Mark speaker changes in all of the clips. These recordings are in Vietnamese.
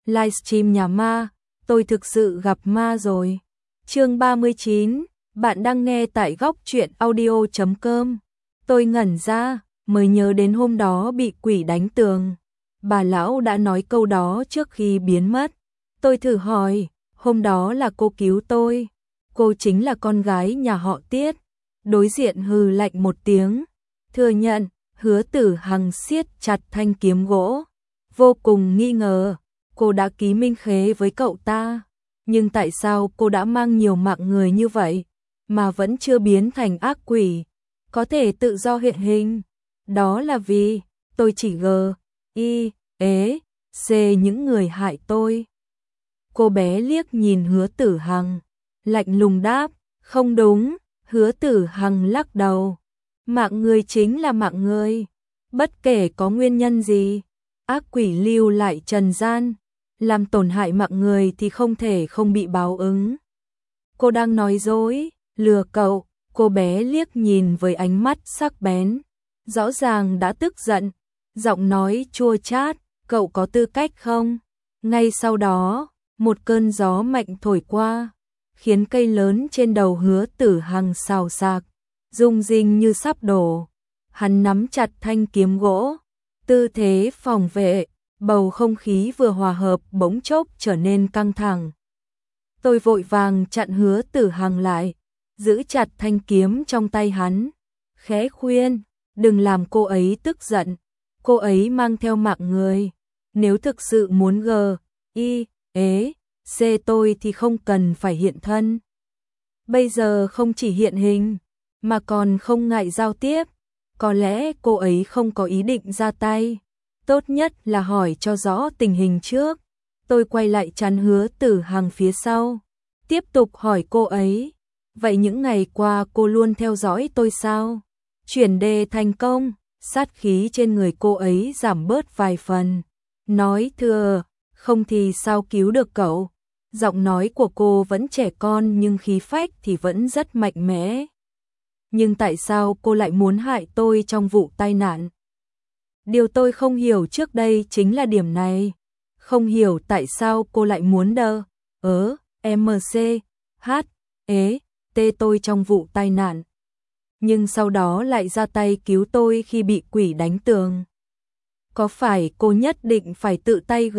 Speaker 1: livestream nhà ma, tôi thực sự gặp ma rồi. Chương 39, bạn đang nghe tại góc truyện audio.com. Tôi ngẩn ra, mới nhớ đến hôm đó bị quỷ đánh tường. Bà lão đã nói câu đó trước khi biến mất. Tôi thử hỏi, hôm đó là cô cứu tôi. Cô chính là con gái nhà họ Tiết. Đối diện hừ lạnh một tiếng. Thừa nhận, Hứa Tử Hằng siết chặt thanh kiếm gỗ. Vô cùng nghi ngờ, cô đã ký minh khế với cậu ta. Nhưng tại sao cô đã mang nhiều mạng người như vậy, mà vẫn chưa biến thành ác quỷ, có thể tự do hiện hình? Đó là vì, tôi chỉ C những người hại tôi. Cô bé liếc nhìn Hứa Tử Hằng, lạnh lùng đáp, không đúng. Hứa Tử Hằng lắc đầu. Mạng người chính là mạng người, bất kể có nguyên nhân gì. Ác quỷ lưu lại trần gian, làm tổn hại mạng người thì không thể không bị báo ứng. Cô đang nói dối, lừa cậu. Cô bé liếc nhìn với ánh mắt sắc bén, rõ ràng đã tức giận, giọng nói chua chát, cậu có tư cách không? Ngay sau đó, một cơn gió mạnh thổi qua, khiến cây lớn trên đầu Hứa Tử Hằng xào xạc, rung rinh như sắp đổ. Hắn nắm chặt thanh kiếm gỗ, tư thế phòng vệ, bầu không khí vừa hòa hợp bỗng chốc trở nên căng thẳng. Tôi vội vàng chặn Hứa Tử Hằng lại, giữ chặt thanh kiếm trong tay hắn, khẽ khuyên, đừng làm cô ấy tức giận, cô ấy mang theo mạng người, nếu thực sự muốn C tôi thì không cần phải hiện thân. Bây giờ không chỉ hiện hình, mà còn không ngại giao tiếp, có lẽ cô ấy không có ý định ra tay, tốt nhất là hỏi cho rõ tình hình trước. Tôi quay lại chắn Hứa Tử Hằng phía sau, tiếp tục hỏi cô ấy, vậy những ngày qua cô luôn theo dõi tôi sao? Chuyển đề thành công, sát khí trên người cô ấy giảm bớt vài phần, nói thưa, không thì sao cứu được cậu? Giọng nói của cô vẫn trẻ con nhưng khí phách thì vẫn rất mạnh mẽ. Nhưng tại sao cô lại muốn hại tôi trong vụ tai nạn? Điều tôi không hiểu trước đây chính là điểm này. Không hiểu tại sao cô lại muốn tôi trong vụ tai nạn. Nhưng sau đó lại ra tay cứu tôi khi bị quỷ đánh tường. Có phải cô nhất định phải tự tay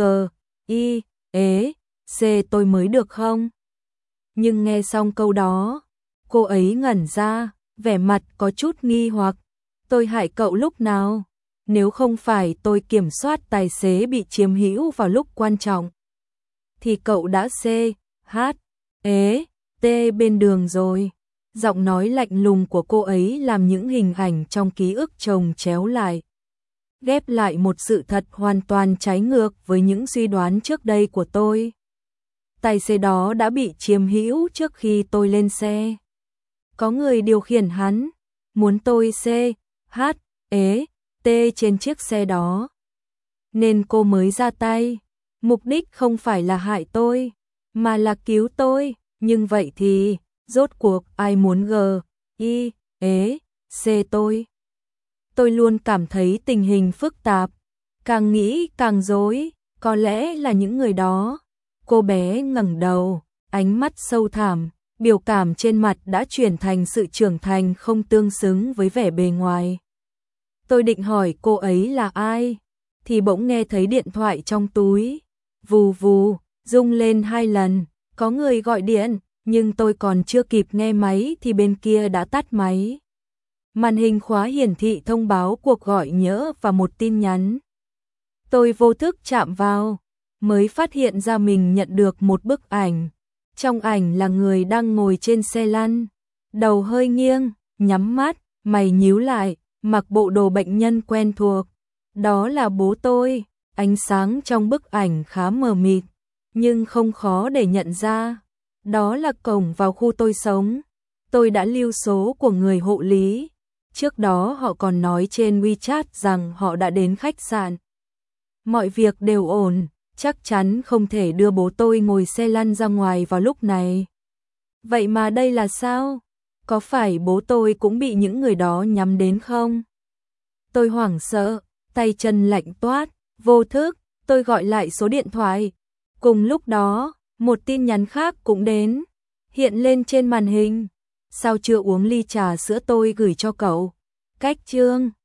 Speaker 1: C tôi mới được không? Nhưng nghe xong câu đó, cô ấy ngẩn ra, vẻ mặt có chút nghi hoặc. Tôi hại cậu lúc nào? Nếu không phải tôi kiểm soát tài xế bị chiếm hữu vào lúc quan trọng, thì cậu đã bên đường rồi. Giọng nói lạnh lùng của cô ấy làm những hình ảnh trong ký ức chồng chéo lại, ghép lại một sự thật hoàn toàn trái ngược với những suy đoán trước đây của tôi. Tài xế đó đã bị chiếm hữu trước khi tôi lên xe. Có người điều khiển hắn, muốn tôi trên chiếc xe đó. Nên cô mới ra tay. Mục đích không phải là hại tôi, mà là cứu tôi. Nhưng vậy thì, rốt cuộc ai muốn C tôi? Tôi luôn cảm thấy tình hình phức tạp, càng nghĩ càng rối, có lẽ là những người đó. Cô bé ngẩng đầu, ánh mắt sâu thẳm, biểu cảm trên mặt đã chuyển thành sự trưởng thành không tương xứng với vẻ bề ngoài. Tôi định hỏi cô ấy là ai, thì bỗng nghe thấy điện thoại trong túi. Vù vù, rung lên 2 lần, có người gọi điện, nhưng tôi còn chưa kịp nghe máy thì bên kia đã tắt máy. Màn hình khóa hiển thị thông báo cuộc gọi nhỡ và một tin nhắn. Tôi vô thức chạm vào, mới phát hiện ra mình nhận được một bức ảnh. Trong ảnh là người đang ngồi trên xe lăn, đầu hơi nghiêng, nhắm mắt, mày nhíu lại, mặc bộ đồ bệnh nhân quen thuộc. Đó là bố tôi. Ánh sáng trong bức ảnh khá mờ mịt, nhưng không khó để nhận ra. Đó là cổng vào khu tôi sống. Tôi đã lưu số của người hộ lý. Trước đó họ còn nói trên WeChat rằng họ đã đến khách sạn. Mọi việc đều ổn, chắc chắn không thể đưa bố tôi ngồi xe lăn ra ngoài vào lúc này. Vậy mà đây là sao? Có phải bố tôi cũng bị những người đó nhắm đến không? Tôi hoảng sợ, tay chân lạnh toát, vô thức, tôi gọi lại số điện thoại. Cùng lúc đó, một tin nhắn khác cũng đến, hiện lên trên màn hình. Sao chưa uống ly trà sữa tôi gửi cho cậu? Cách chương